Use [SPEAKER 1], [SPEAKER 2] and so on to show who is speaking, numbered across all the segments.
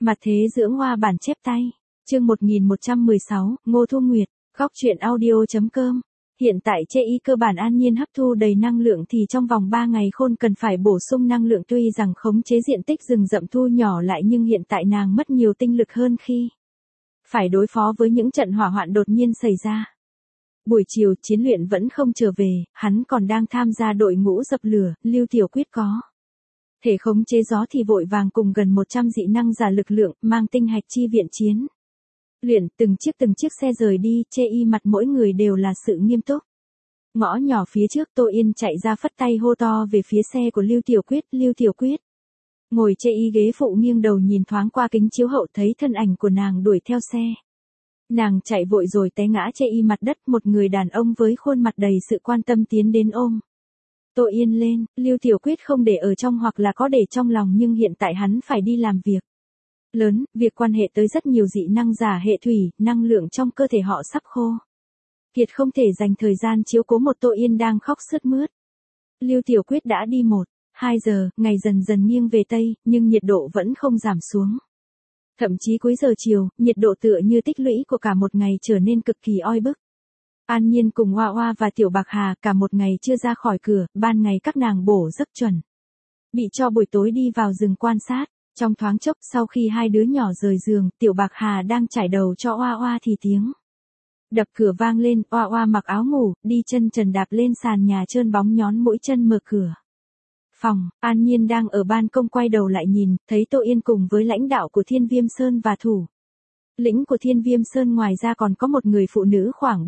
[SPEAKER 1] Mặt thế dưỡng hoa bản chép tay. Chương 1116, Ngô Thu Nguyệt, góc truyện audio.com. Hiện tại chê y cơ bản an nhiên hấp thu đầy năng lượng thì trong vòng 3 ngày khôn cần phải bổ sung năng lượng, tuy rằng khống chế diện tích rừng rậm thu nhỏ lại nhưng hiện tại nàng mất nhiều tinh lực hơn khi phải đối phó với những trận hỏa hoạn đột nhiên xảy ra. Buổi chiều chiến luyện vẫn không trở về, hắn còn đang tham gia đội ngũ dập lửa, Lưu Tiểu Quyết có thể khống chế gió thì vội vàng cùng gần 100 dị năng giả lực lượng mang tinh hạch chi viện chiến. Luyện từng chiếc xe rời đi, chê y mặt mỗi người đều là sự nghiêm túc. Ngõ nhỏ phía trước Tô Yên chạy ra phất tay hô to về phía xe của Lưu Tiểu Quyết. Ngồi chê y ghế phụ nghiêng đầu nhìn thoáng qua kính chiếu hậu thấy thân ảnh của nàng đuổi theo xe. Nàng chạy vội rồi té ngã chê y mặt đất, một người đàn ông với khuôn mặt đầy sự quan tâm tiến đến ôm Tô Yên lên. Lưu Tiểu Quyết không để ở trong hoặc là có để trong lòng, nhưng hiện tại hắn phải đi làm việc lớn, việc quan hệ tới rất nhiều dị năng giả hệ thủy, năng lượng trong cơ thể họ sắp khô kiệt, không thể dành thời gian chiếu cố một Tô Yên đang khóc sướt mướt. Lưu Tiểu Quyết đã đi 1-2 giờ, ngày dần dần nghiêng về tây, nhưng nhiệt độ vẫn không giảm xuống. Thậm chí cuối giờ chiều, nhiệt độ tựa như tích lũy của cả một ngày trở nên cực kỳ oi bức. An Nhiên cùng Hoa Hoa và Tiểu Bạc Hà cả một ngày chưa ra khỏi cửa, ban ngày các nàng bổ giấc chuẩn bị cho buổi tối đi vào rừng quan sát. Trong thoáng chốc sau khi hai đứa nhỏ rời giường, Tiểu Bạc Hà đang trải đầu cho Hoa Hoa thì tiếng đập cửa vang lên. Hoa Hoa mặc áo ngủ, đi chân trần đạp lên sàn nhà trơn bóng, nhón mũi chân mở cửa phòng. An Nhiên đang ở ban công quay đầu lại nhìn, thấy Tô Yên cùng với lãnh đạo của Thiên Viêm Sơn và thủ lĩnh của Thiên Viêm Sơn, ngoài ra còn có một người phụ nữ khoảng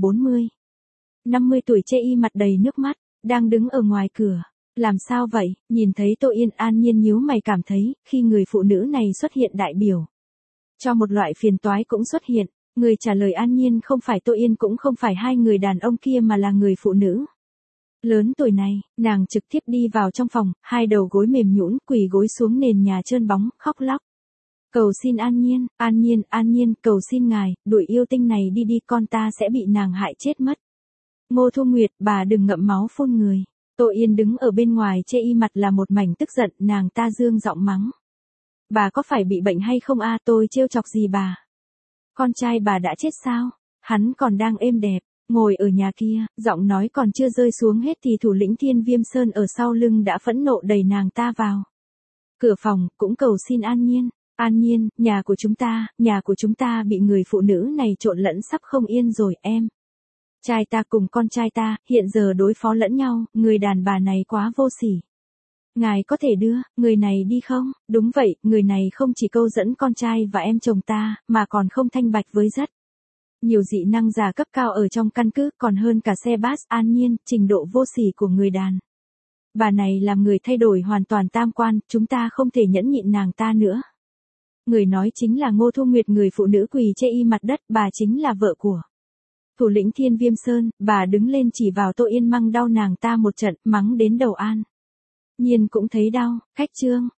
[SPEAKER 1] 40-50 tuổi chê y mặt đầy nước mắt, đang đứng ở ngoài cửa. Làm sao vậy? Nhìn thấy Tô Yên, An Nhiên nhíu mày, cảm thấy khi người phụ nữ này xuất hiện đại biểu cho một loại phiền toái cũng xuất hiện. Người trả lời An Nhiên không phải Tô Yên cũng không phải hai người đàn ông kia mà là người phụ nữ lớn tuổi này. Nàng trực tiếp đi vào trong phòng, hai đầu gối mềm nhũn quỳ gối xuống nền nhà trơn bóng, khóc lóc cầu xin An Nhiên, cầu xin ngài, đuổi yêu tinh này đi, con ta sẽ bị nàng hại chết mất. Ngô Thu Nguyệt, bà đừng ngậm máu phun người. Tô Yên đứng ở bên ngoài chê y mặt là một mảnh tức giận, nàng ta dương giọng mắng. Bà có phải bị bệnh hay không a? Tôi trêu chọc gì bà? Con trai bà đã chết sao? Hắn còn đang êm đẹp, ngồi ở nhà kia. Giọng nói còn chưa rơi xuống hết thì thủ lĩnh Thiên Viêm Sơn ở sau lưng đã phẫn nộ đẩy nàng ta vào cửa phòng, cũng cầu xin An Nhiên, nhà của chúng ta bị người phụ nữ này trộn lẫn sắp không yên rồi em. Trai ta cùng con trai ta, hiện giờ đối phó lẫn nhau, người đàn bà này quá vô sỉ. Ngài có thể đưa người này đi không? Đúng vậy, người này không chỉ câu dẫn con trai và em chồng ta, mà còn không thanh bạch với rất nhiều dị năng giả cấp cao ở trong căn cứ, còn hơn cả xe bus. An Nhiên, trình độ vô sỉ của người đàn bà này làm người thay đổi hoàn toàn tam quan, chúng ta không thể nhẫn nhịn nàng ta nữa. Người nói chính là Ngô Thu Nguyệt, người phụ nữ quỳ chê y mặt đất, bà chính là vợ của thủ lĩnh Thiên Viêm Sơn. Bà đứng lên chỉ vào Tô Yên, măng đau nàng ta một trận, mắng đến đầu An Nhiên cũng thấy đau. Khách trương,